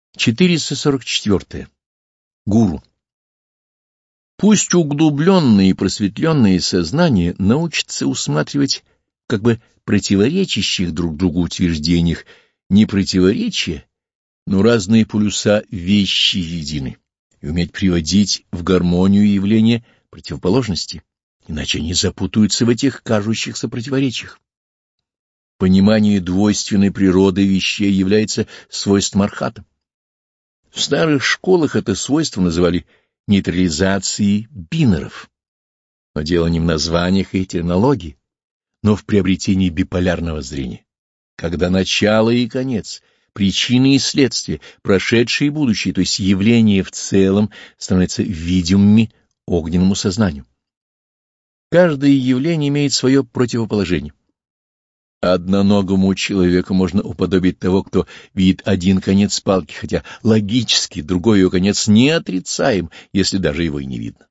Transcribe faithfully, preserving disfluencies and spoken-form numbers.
четыреста сорок четыре. Гуру. Пусть углубленное и просветленное сознание научится усматривать как бы противоречащих друг другу утверждениях не противоречия, но разные полюса вещи едины, и уметь приводить в гармонию явления противоположности, иначе они запутаются в этих кажущихся противоречиях. Понимание двойственной природы вещей является свойством архата. В старых школах это свойство называли нейтрализацией бинаров. Но дело не в названиях и терминологии, но в приобретении биполярного зрения, когда начало и конец, причины и следствия, прошедшее и будущее, то есть явления в целом, становятся видимыми огненному сознанию. Каждое явление имеет свое противоположение. Одноногому человеку можно уподобить того, кто видит один конец палки, хотя логически другой ее конец не отрицаем, если даже его и не видно.